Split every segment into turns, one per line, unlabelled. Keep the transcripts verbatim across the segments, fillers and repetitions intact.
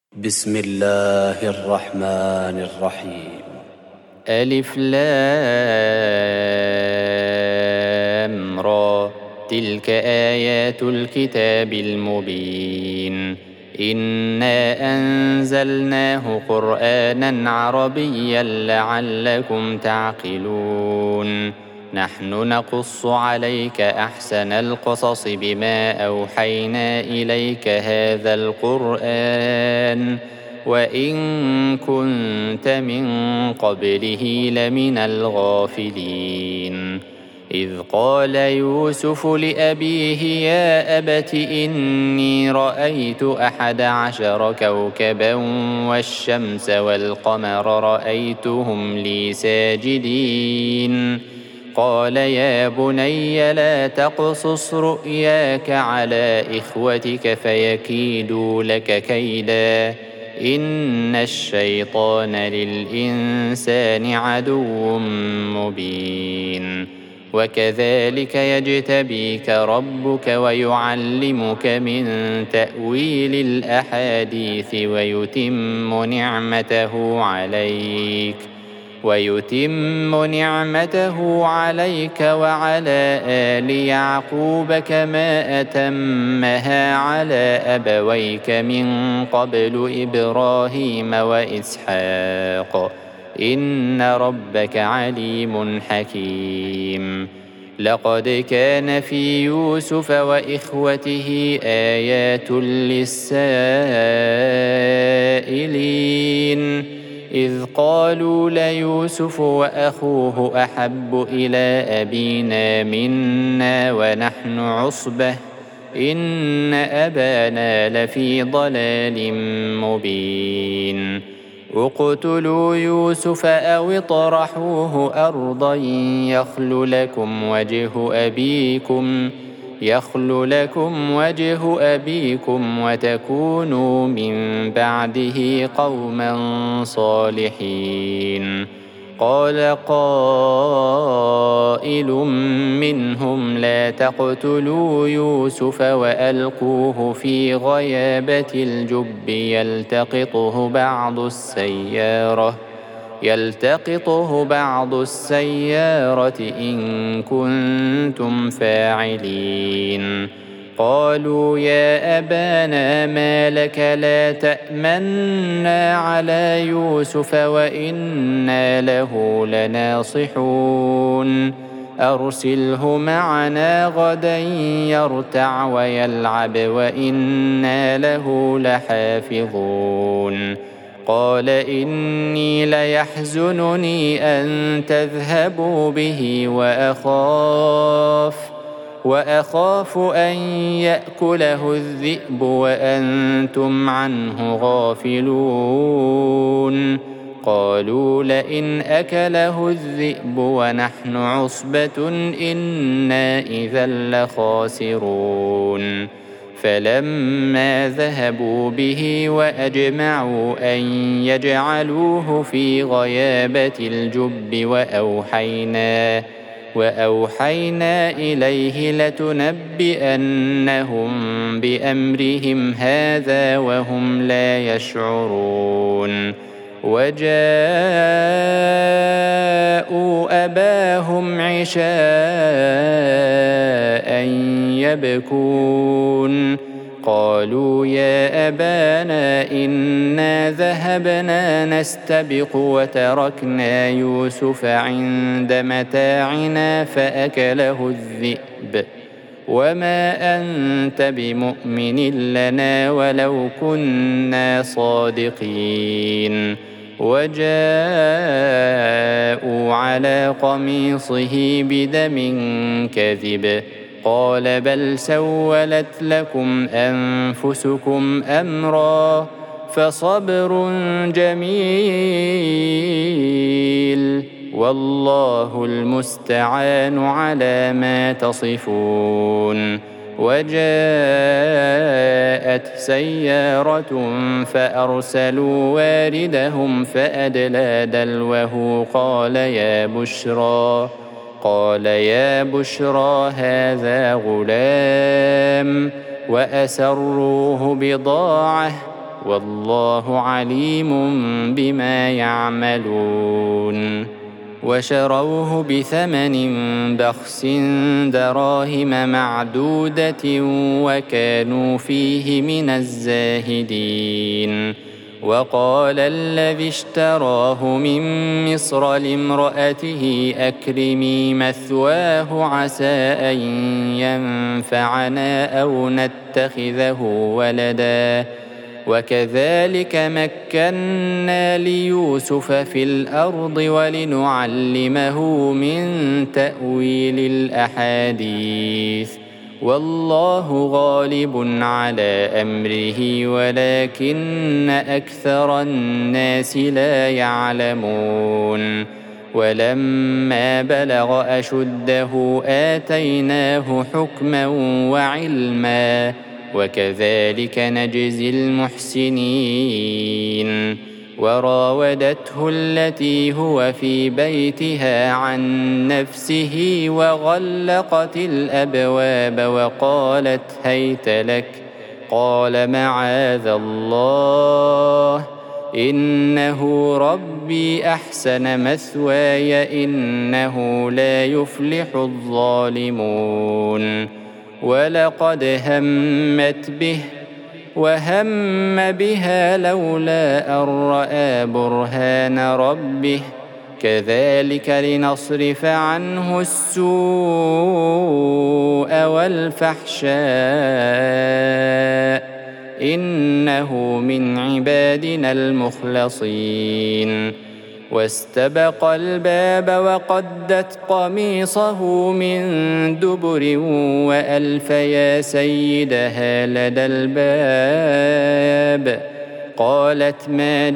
بسم الله الرحمن الرحيم.
ألف لام را. تلك آيات الكتاب المبين. إنا أنزلناه قرآنا عربيا لعلكم تعقلون. نحن نقص عليك أحسن القصص بما أوحينا إليك هذا القرآن وإن كنت من قبله لمن الغافلين. إذ قال يوسف لأبيه يا أبت إني رأيت أحد عشر كوكبا والشمس والقمر رأيتهم لي ساجدين. قال يا بني لا تقصص رؤياك على إخوتك فيكيدوا لك كيدا إن الشيطان للإنسان عدو مبين. وكذلك يجتبيك ربك ويعلمك من تأويل الأحاديث ويتم نعمته عليك ويتم نعمته عليك وعلى آل يعقوب كما أتمها على أبويك من قبل إبراهيم وإسحاق إن ربك عليم حكيم. لقد كان في يوسف وإخوته آيات للسائلين إذ قالوا ليوسف وأخوه أحب إلى أبينا منا ونحن عصبة إن أبانا لفي ضلال مبين. اقتلوا يوسف أو اطرحوه أرضا يخل لكم وجه أبيكم يخل لكم وجه أبيكم وتكونوا من بعده قوما صالحين. قال قائل منهم لا تقتلوا يوسف وألقوه في غيابة الجب يلتقطه بعض السيارة يلتقطه بعض السيارة إن كنتم فاعلين. قالوا يا أبانا ما لك لا تأمنا على يوسف وإنا له لناصحون أرسله معنا غدا يرتع ويلعب وإنا له لحافظون. قال إني ليحزنني أن تذهبوا به وأخاف وأخاف أن يأكله الذئب وأنتم عنه غافلون. قالوا لئن أكله الذئب ونحن عصبة إنا إذا لخاسرون. فلما ذهبوا به وأجمعوا أن يجعلوه في غيابة الجب وأوحينا وأوحينا إليه لتنبئنهم بأمرهم هذا وهم لا يشعرون. وجاءوا أباهم عشاء يبكون. قالوا يا أبانا إنا ذهبنا نستبق وتركنا يوسف عند متاعنا فأكله الذئب وما أنت بمؤمن لنا ولو كنا صادقين. وجاءوا على قميصه بدم كذب قال بل سولت لكم أنفسكم أمرا فصبر جميل والله المستعان على ما تصفون. وجاءت سيارة فأرسلوا واردهم فأدلى دلوه قال يا بشرى قال يا بشرى هذا غلام وأسروه بضاعة والله عليم بما يعملون. وشروه بثمن بخس دراهم معدودة وكانوا فيه من الزاهدين. وقال الذي اشتراه من مصر لامرأته أكرمي مثواه عسى أن ينفعنا أو نتخذه ولدا وكذلك مكنا ليوسف في الأرض ولنعلمه من تأويل الأحاديث والله غالب على أمره ولكن أكثر الناس لا يعلمون. ولما بلغ أشده آتيناه حكما وعلما وكذلك نجزي المحسنين. وراودته التي هو في بيتها عن نفسه وغلقت الأبواب وقالت هيت لك قال معاذ الله إنه ربي أحسن مثواي إنه لا يفلح الظالمون. ولقد همت به وهم بها لولا أن رأى برهان ربه كذلك لنصرف عنه السوء والفحشاء إنه من عبادنا المخلصين. واستبق الباب وقدت قميصه من دبر وألف يا سيدها لدى الباب قالت ما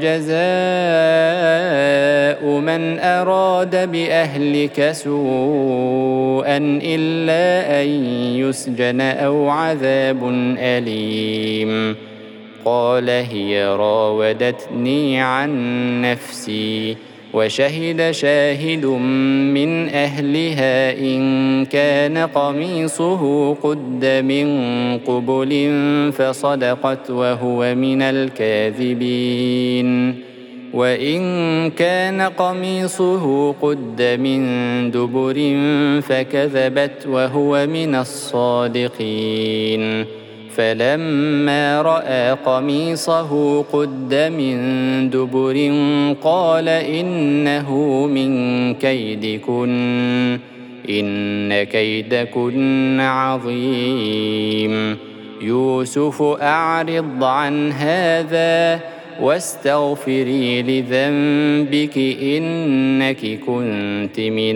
جزاء من أراد بأهلك سوءا إلا أن يسجن أو عذاب أليم. قال هي راودتني عن نفسي وشهد شاهد من أهلها إن كان قميصه قد من قبل فصدقت وهو من الكاذبين وإن كان قميصه قد من دبر فكذبت وهو من الصادقين. فلما رأى قميصه قد من دبر قال إنه من كيدكن إن كيدكن عظيم. يوسف أعرض عن هذا واستغفري لذنبك إنك كنت من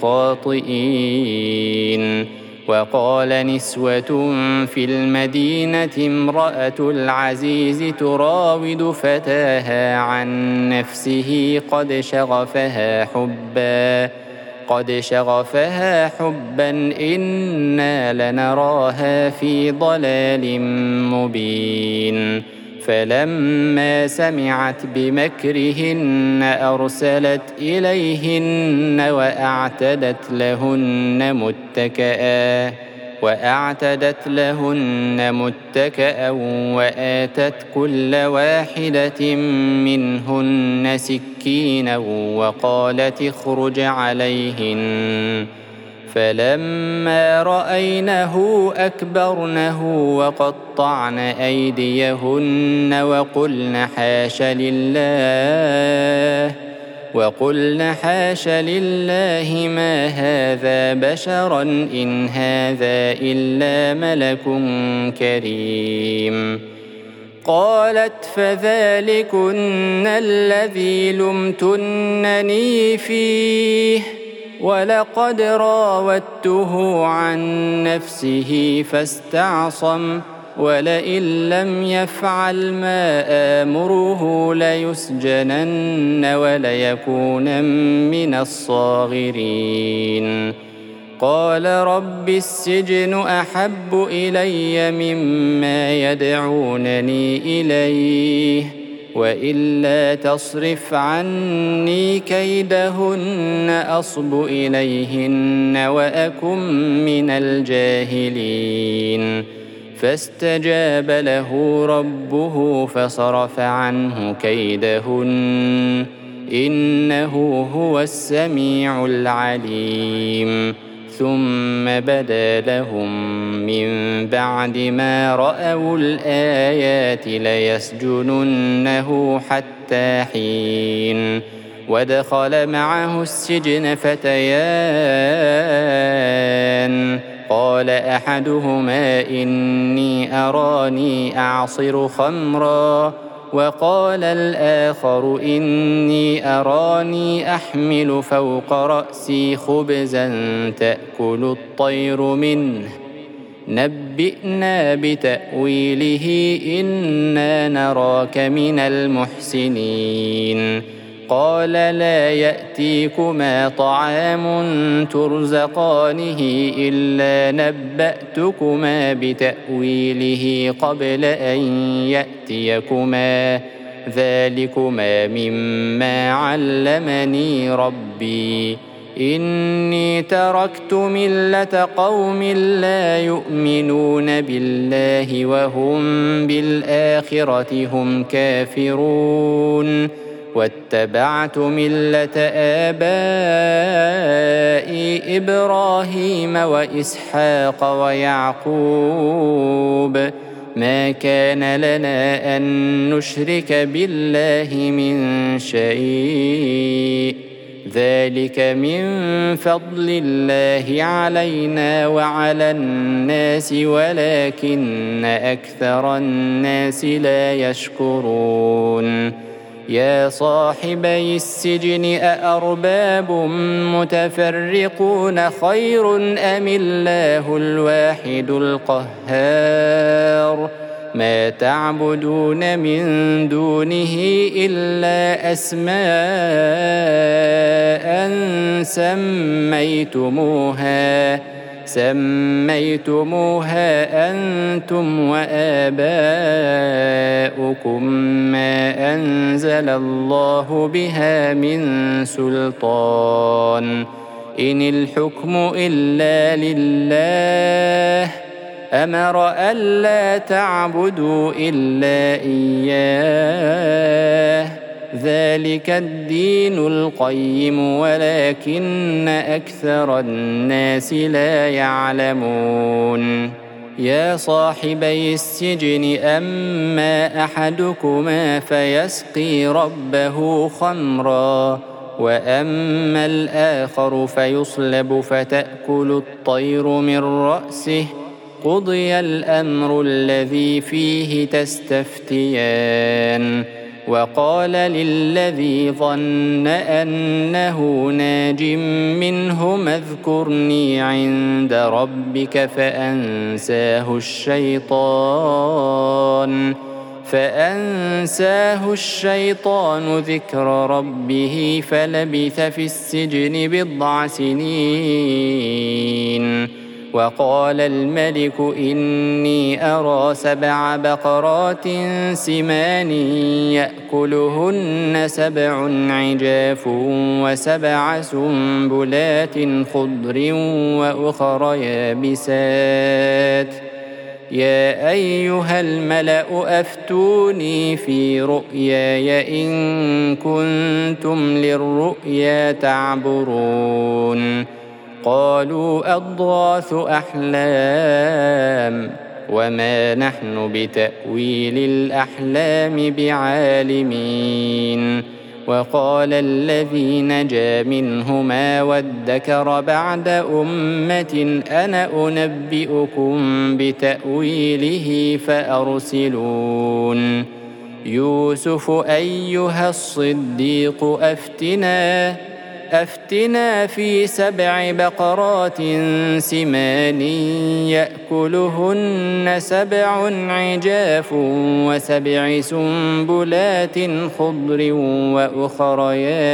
الخاطئين. وقال نسوة في المدينة امرأة العزيز تراود فتاها عن نفسه قد شغفها حبا قد شغفها حبا إنا لنراها في ضلال مبين. فلما سمعت بمكرهن أرسلت إليهن وأعتدت لهن متكئا وأعتدت لهن متكئا وآتت كل واحدة منهن سكينا وقالت اخرج عليهن. فلما رأينه أكبرنه وقطعن أيديهن وقلن حاش لله وقلن حاش لله ما هذا بشرا إن هذا إلا ملك كريم. قالت فذلكن الذي لمتنني فيه ولقد راودته عن نفسه فاستعصم ولئن لم يفعل ما آمره ليسجنن وليكونن من الصاغرين. قال رب السجن أحب إلي مما يدعونني إليه وإلا تصرف عني كيدهن أصب إليهن وأكن من الجاهلين. فاستجاب له ربه فصرف عنه كيدهن إنه هو السميع العليم. ثم بدا لهم من بعد ما رأوا الآيات ليسجننه حتى حين. ودخل معه السجن فتيان قال أحدهما إني أراني أعصر خمرا وقال الآخر إني أراني أحمل فوق رأسي خبزا تأكل الطير منه نبئنا بتأويله إنا نراك من المحسنين. قال لا يأتيكما طعام ترزقانه إلا نبأتكما بتأويله قبل أن يأتيكما ذلكما مما علمني ربي إني تركت ملة قوم لا يؤمنون بالله وهم بالآخرة هم كافرون واتبعت ملة آبائي إبراهيم وإسحاق ويعقوب ما كان لنا أن نشرك بالله من شيء ذلك من فضل الله علينا وعلى الناس ولكن أكثر الناس لا يشكرون. يا صاحبي السجن أأرباب متفرقون خير أم الله الواحد القهار ما تعبدون من دونه إلا أسماء سميتموها سميتموها أنتم وآباؤكم ما أنزل الله بها من سلطان إن الحكم إلا لله أمر ألا تعبدوا إلا إياه ذلك الدين القيم ولكن أكثر الناس لا يعلمون. يا صاحبي السجن أما أحدكما فيسقي ربه خمرا وأما الآخر فيصلب فتأكل الطير من رأسه قضي الأمر الذي فيه تستفتيان. وقال للذي ظن أنه ناج منهما اذكرني عند ربك فأنساه الشيطان فأنساه الشيطان ذكر ربه فلبث في السجن بضع سنين. وقال الملك إني أرى سبع بقرات سمان يأكلهن سبع عجاف وسبع سنبلات خضر وأخر يابسات يا أيها الملأ أفتوني في رؤياي إن كنتم للرؤيا تعبرون. قالوا أضغاث أحلام وما نحن بتأويل الأحلام بعالمين. وقال الذي نجا منهما وادكر بعد أمة أنا أنبئكم بتأويله فأرسلون. يوسف أيها الصديق أفتنا أفتنا في سبع بقرات سمان يأكلهن سبع عجاف وسبع سنبلات خضر وأخر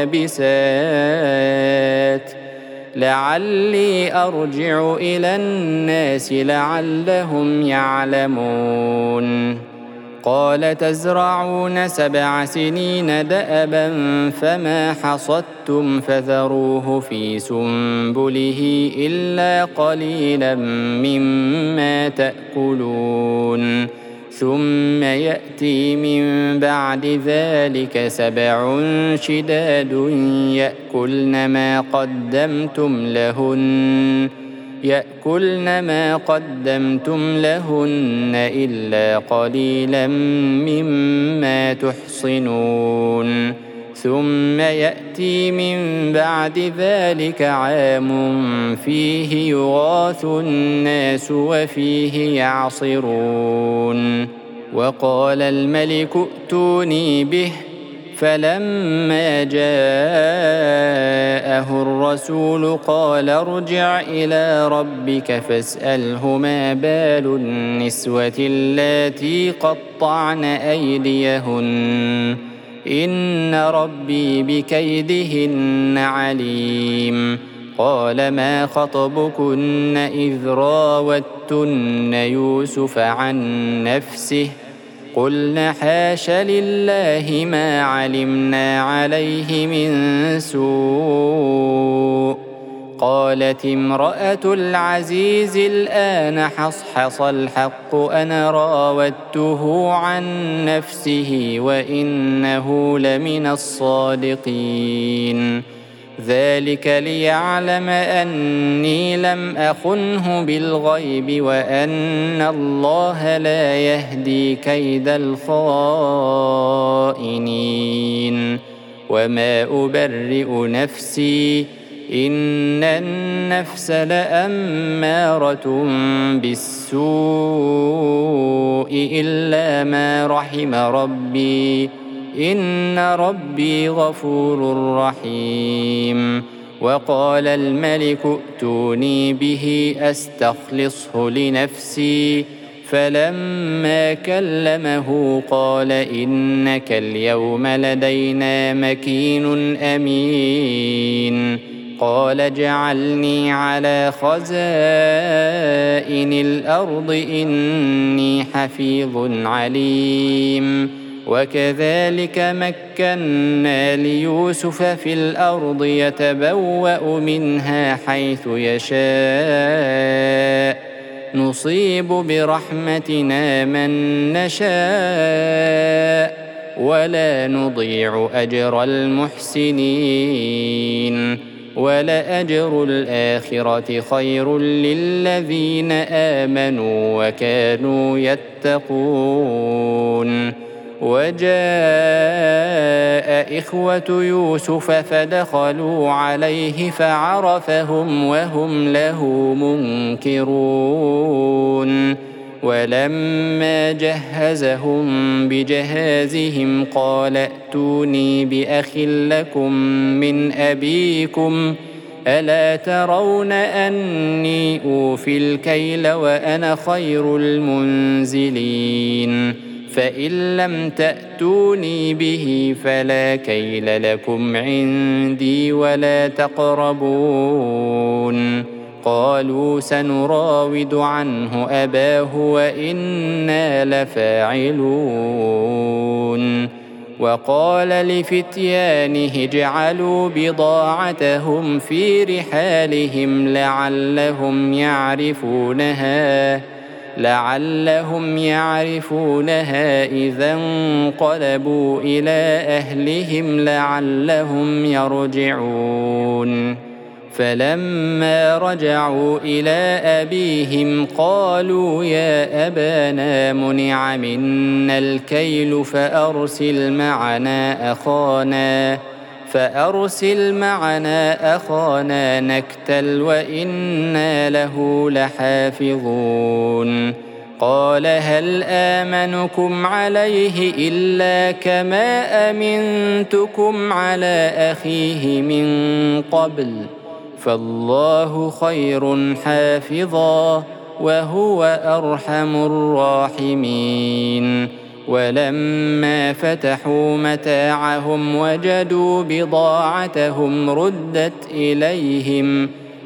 يابسات لعلي أرجع إلى الناس لعلهم يعلمون. قال تزرعون سبع سنين دأبا فما حصدتم فذروه في سنبله إلا قليلا مما تأكلون ثم يأتي من بعد ذلك سبع شداد يأكلن ما قدمتم لهن يأكلن ما قدمتم لهن إلا قليلا مما تحصنون ثم يأتي من بعد ذلك عام فيه يغاث الناس وفيه يعصرون وقال الملك ائتوني به فلما جاءه الرسول قال ارجع إلى ربك فاسأله ما بال النسوة اللاتي قطعن أيديهن إن ربي بكيدهن عليم قال ما خطبكن إذ راوتن يوسف عن نفسه قلنا حاش لله ما علمنا عليه من سوء قالت امرأة العزيز الآن حصحص الحق أنا راودته عن نفسه وإنه لمن الصادقين ذلك ليعلم أني لم أخنه بالغيب وأن الله لا يهدي كيد الخائنين وما أبرئ نفسي إن النفس لأمارة بالسوء إلا ما رحم ربي إن ربي غفور رحيم وقال الملك ائتوني به أستخلصه لنفسي فلما كلمه قال إنك اليوم لدينا مكين أمين قال اجعلني على خزائن الأرض إني حفيظ عليم وكذلك مكنا ليوسف في الأرض يتبوأ منها حيث يشاء نصيب برحمتنا من نشاء ولا نضيع أجر المحسنين ولأجر الآخرة خير للذين آمنوا وكانوا يتقون وجاء إخوة يوسف فدخلوا عليه فعرفهم وهم له منكرون ولما جهزهم بجهازهم قال ائتوني بأخ لكم من أبيكم ألا ترون أني أوفي الكيل وأنا خير المنزلين فإن لم تأتوني به فلا كيل لكم عندي ولا تقربون قالوا سنراود عنه أباه وإنا لفاعلون وقال لفتيانه اجعلوا بضاعتهم في رحالهم لعلهم يعرفونها لعلهم يعرفونها إذا انقلبوا إلى أهلهم لعلهم يرجعون فلما رجعوا إلى أبيهم قالوا يا أبانا منع منا الكيل فأرسل معنا أخانا فأرسل معنا أخانا نكتل وإنا له لحافظون قال هل آمنكم عليه إلا كما أمنتكم على أخيه من قبل فالله خير حافظا وهو أرحم الراحمين ولما فتحوا متاعهم وجدوا بضاعتهم ردت إليهم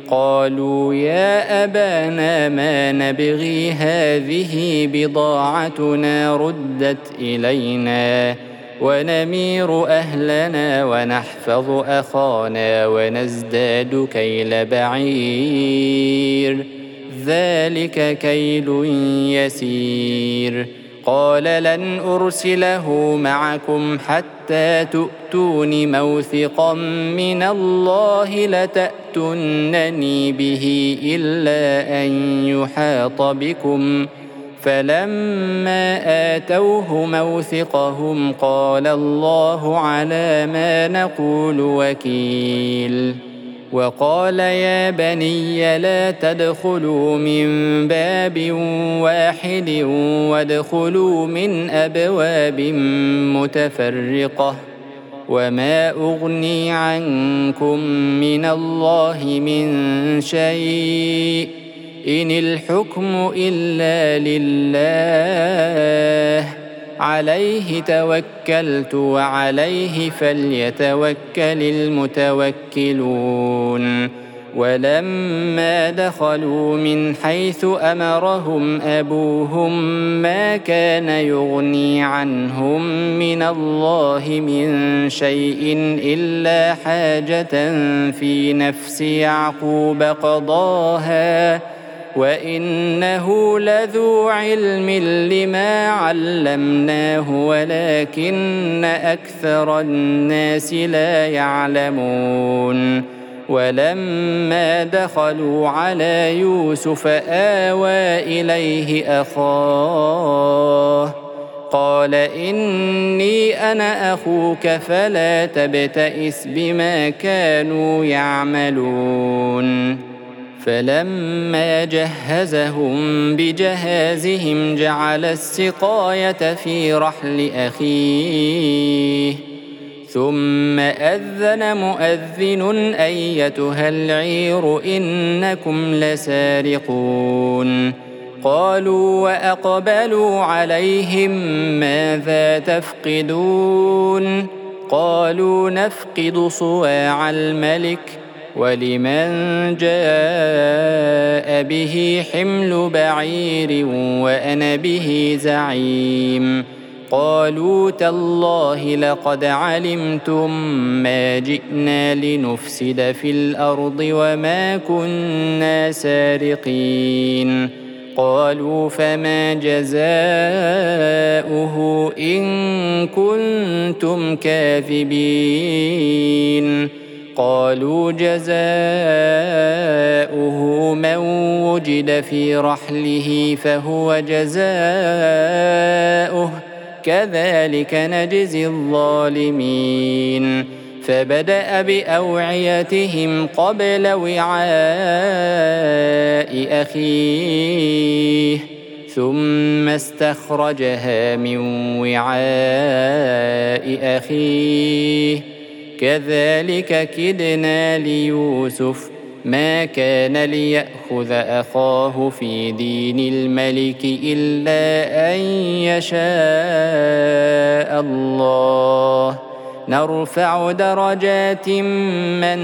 قالوا يا أبانا ما نبغي هذه بضاعتنا ردت إلينا ونمير أهلنا ونحفظ أخانا ونزداد كيل بعير ذلك كيل يسير. قال لن أرسله معكم حتى تؤتون موثقا من الله لتأتونني به إلا أن يحاط بكم. فلما آتوه موثقهم قال الله على ما نقول وكيل. وقال يا بني لا تدخلوا من باب واحد وادخلوا من أبواب متفرقة وما أغني عنكم من الله من شيء إن الحكم إلا لله عليه توكلت وعليه فليتوكل المتوكلون. ولما دخلوا من حيث أمرهم أبوهم ما كان يغني عنهم من الله من شيء إلا حاجة في نفس يعقوب قضاها وإنه لذو علم لما علمناه ولكن أكثر الناس لا يعلمون. ولما دخلوا على يوسف آوى إليه أخاه قال إني أنا أخوك فلا تبتئس بما كانوا يعملون. فلما جهزهم بجهازهم جعل السقاية في رحل أخيه ثم أذن مؤذن أيتها العير إنكم لسارقون. قالوا وأقبلوا عليهم ماذا تفقدون؟ قالوا نفقد صواع الملك ولمن جاء به حمل بعير وأنا به زعيم. قالوا تالله لقد علمتم ما جئنا لنفسد في الأرض وما كنا سارقين. قالوا فما جزاؤه إن كنتم كاذبين؟ قالوا جزاؤه من وجد في رحله فهو جزاؤه كذلك نجزي الظالمين. فبدأ بأوعيتهم قبل وعاء أخيه ثم استخرجها من وعاء أخيه كذلك كدنا ليوسف ما كان ليأخذ أخاه في دين الملك إلا أن يشاء الله نرفع درجات من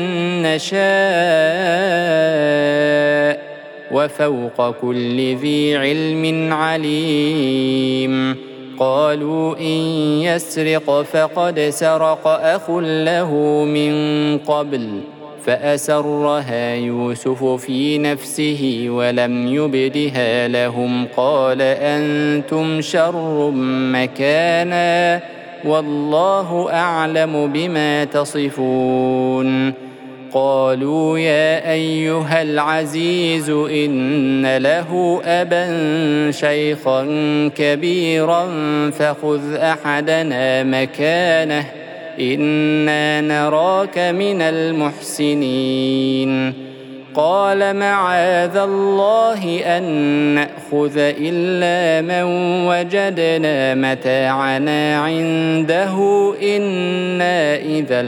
نشاء وفوق كل ذي علم عليم. قالوا إن يسرق فقد سرق أخ له من قبل فأسرها يوسف في نفسه ولم يبدها لهم قال أنتم شر مكانا والله أعلم بما تصفون. قالوا يا أيها العزيز إن له أبا شيخا كبيرا فخذ أحدنا مكانه إنا نراك من المحسنين. قال معاذ الله أن نأخذ إلا من وجدنا متاعنا عنده إنا إذا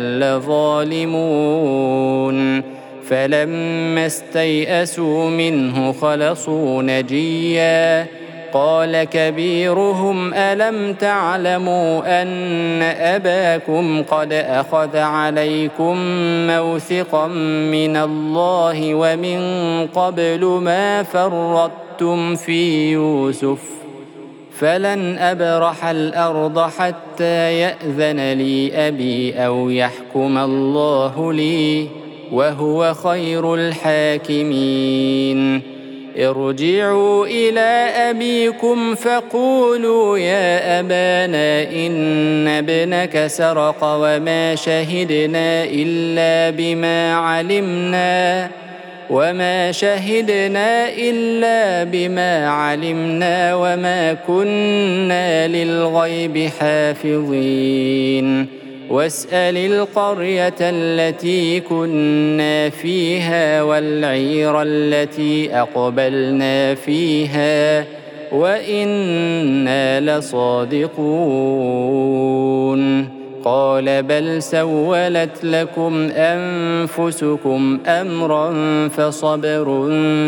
لظالمون. فلما استيئسوا منه خلصوا نجيا قال كبيرهم ألم تعلموا أن أباكم قد أخذ عليكم موثقا من الله ومن قبل ما فرطتم في يوسف فلن أبرح الأرض حتى يأذن لي أبي أو يحكم الله لي وهو خير الحاكمين ارجعوا إلى أبيكم فقولوا يا أبانا إن ابنك سرق وما شهدنا إلا بما علمنا وما شهدنا إلا بما علمنا وما كنا للغيب حافظين واسأل القرية التي كنا فيها والعير التي أقبلنا فيها وإنا لصادقون قال بل سولت لكم أنفسكم أمرا فصبر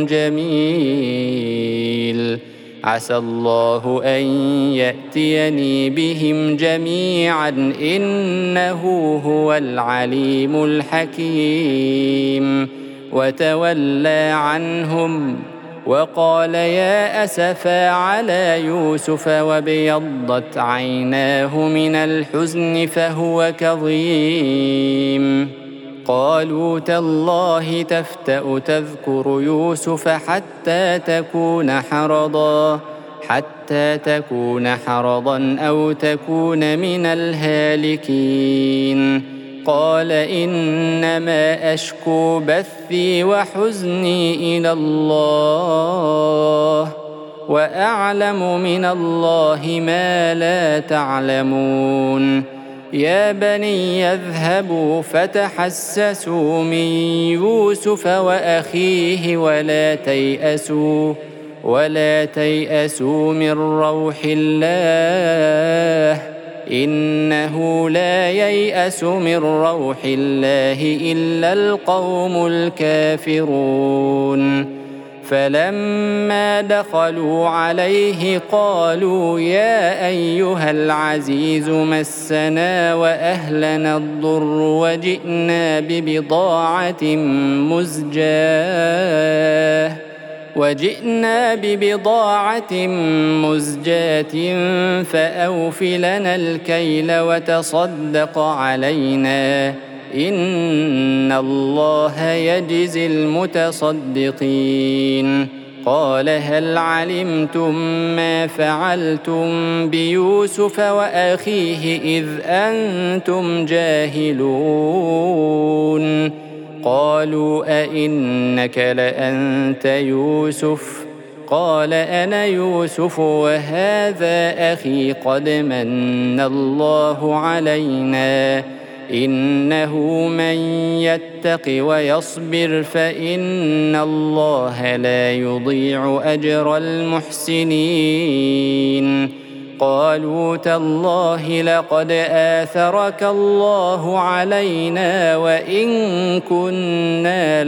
جميل عسى الله أن يأتيني بهم جميعا إنه هو العليم الحكيم وتولى عنهم وقال يا أسفا على يوسف وابيضت عيناه من الحزن فهو كظيم قالوا تالله تفتأ تذكر يوسف حتى تكون حرضا حتى تكون حرضا أو تكون من الهالكين قال إنما أشكو بثي وحزني إلى الله وأعلم من الله ما لا تعلمون يا بني يذهبوا فتحسسوا من يوسف وأخيه ولا تيأسوا ولا تيأسوا من روح الله إنه لا ييأس من روح الله إلا القوم الكافرون فلما دخلوا عليه قالوا يا أيها العزيز مسنا وأهلنا الضر وجئنا ببضاعة مزجاة وجئنا ببضاعة مزجاة فأوف لنا الكيل وتصدق علينا إن الله يجزي المتصدقين قال هل علمتم ما فعلتم بيوسف وأخيه إذ أنتم جاهلون قالوا أئنك لأنت يوسف قال أنا يوسف وهذا أخي قد من الله علينا إنه من يتق ويصبر فإن الله لا يضيع أجر المحسنين قالوا تالله لقد آثرك الله علينا وإن كنا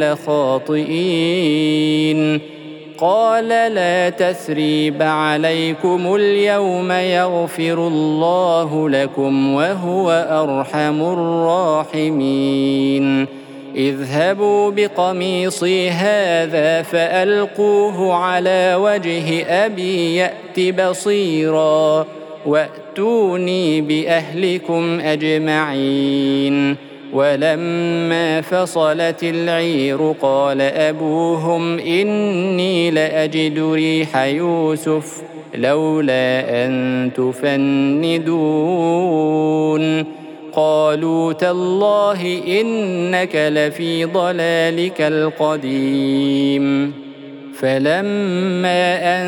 لخاطئين قال لا تثريب عليكم اليوم يغفر الله لكم وهو أرحم الراحمين اذهبوا بقميصي هذا فألقوه على وجه أبي يأت بصيرا وأتوني بأهلكم أجمعين ولما فصلت العير قال أبوهم إني لأجد ريح يوسف لولا أن تفندون قالوا تالله إنك لفي ضلالك القديم فلما أن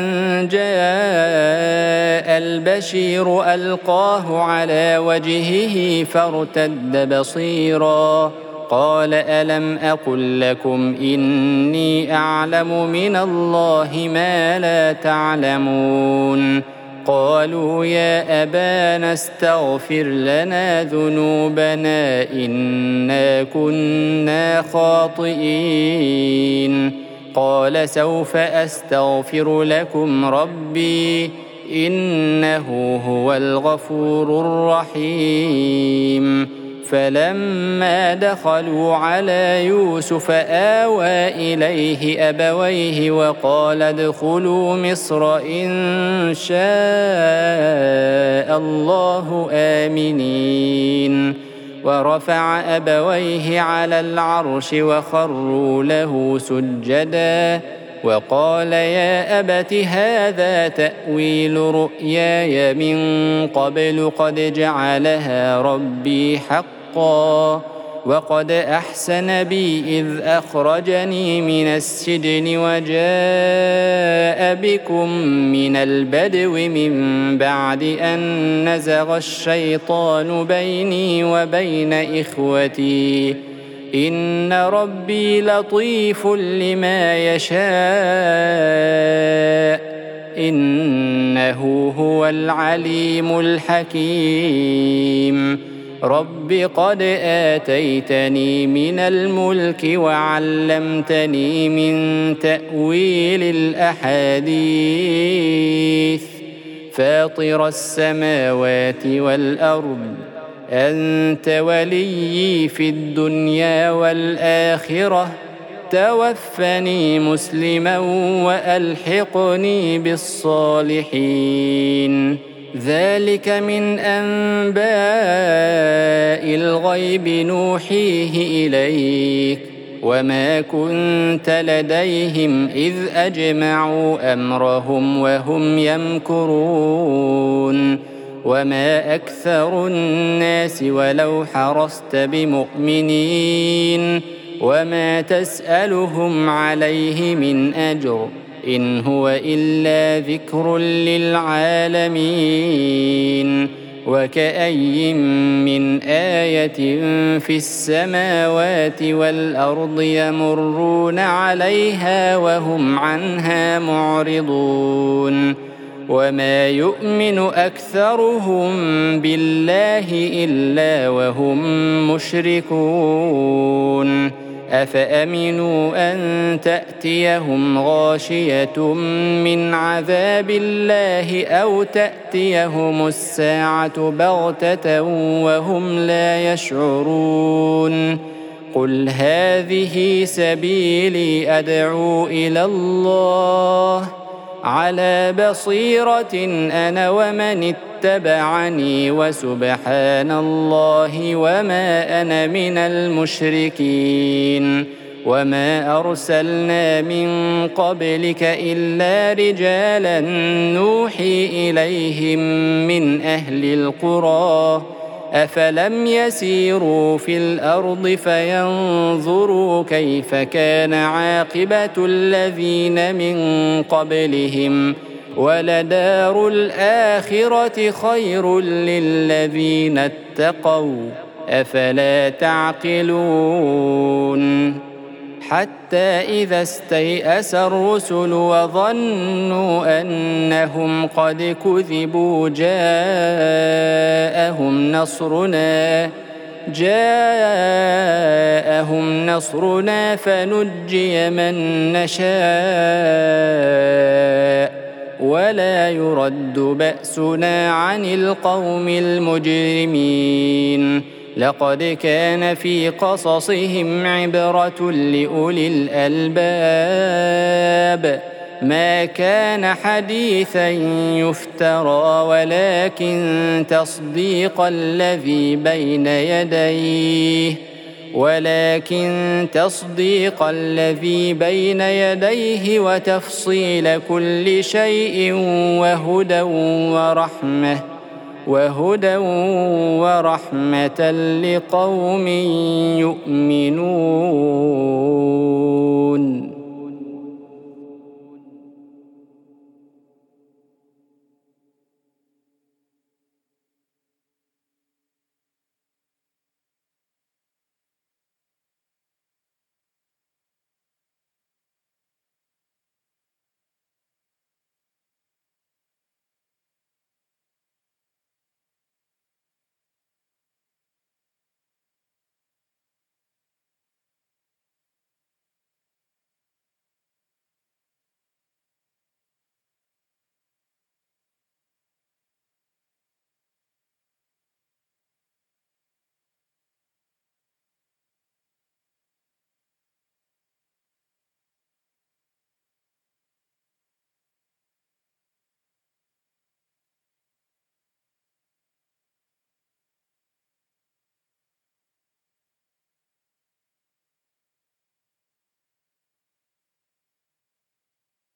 جاء البشير ألقاه على وجهه فارتد بصيرا قال ألم أقل لكم إني أعلم من الله ما لا تعلمون قالوا يا أبانا استغفر لنا ذنوبنا إنا كنا خاطئين قال سوف أستغفر لكم ربي إنه هو الغفور الرحيم. فلما دخلوا على يوسف آوى إليه أبويه وقال ادخلوا مصر إن شاء الله آمنين. ورفع أبويه على العرش وخروا له سجدا وقال يا أبت هذا تأويل رؤياي من قبل قد جعلها ربي حقا وقد أحسن بي إذ أخرجني من السجن وجاء بكم من البدو من بعد أن نزغ الشيطان بيني وبين إخوتي إن ربي لطيف لما يشاء إنه هو العليم الحكيم. رب قد آتيتني من الملك وعلمتني من تأويل الأحاديث فاطر السماوات والأرض أنت وليي في الدنيا والآخرة توفني مسلما وألحقني بالصالحين. ذلك من أنباء الغيب نوحيه إليك وما كنت لديهم إذ أجمعوا أمرهم وهم يمكرون وما أكثر الناس ولو حرصت بمؤمنين وما تسألهم عليه من أجر إن هو إلا ذكر للعالمين. وكأي من آية في السماوات والأرض يمرون عليها وهم عنها معرضون وما يؤمن أكثرهم بالله إلا وهم مشركون. أفأمنوا أن تأتيهم غاشية من عذاب الله أو تأتيهم الساعة بغتة وهم لا يشعرون. قل هذه سبيلي أدعو إلى الله على بصيرة أنا ومن اتبعني وسبحان الله وما أنا من المشركين. وما أرسلنا من قبلك إلا رجالا نوحي إليهم من أهل القرى أفلم يسيروا في الأرض فينظروا كيف كان عاقبة الذين من قبلهم ولدار الآخرة خير للذين اتقوا أفلا تعقلون. حتى إذا استيأس الرسل وظنوا أنهم قد كذبوا جاءهم نصرنا جاءهم نصرنا فنجي من نشاء ولا يرد بأسنا عن القوم المجرمين. لقد كان في قصصهم عبرة لأولي الألباب ما كان حديثا يفترى ولكن تصديق الذي بين يديه ولكن تصديق الذي بين يديه وتفصيل كل شيء وهدى ورحمة وهدى ورحمة لقوم يؤمنون.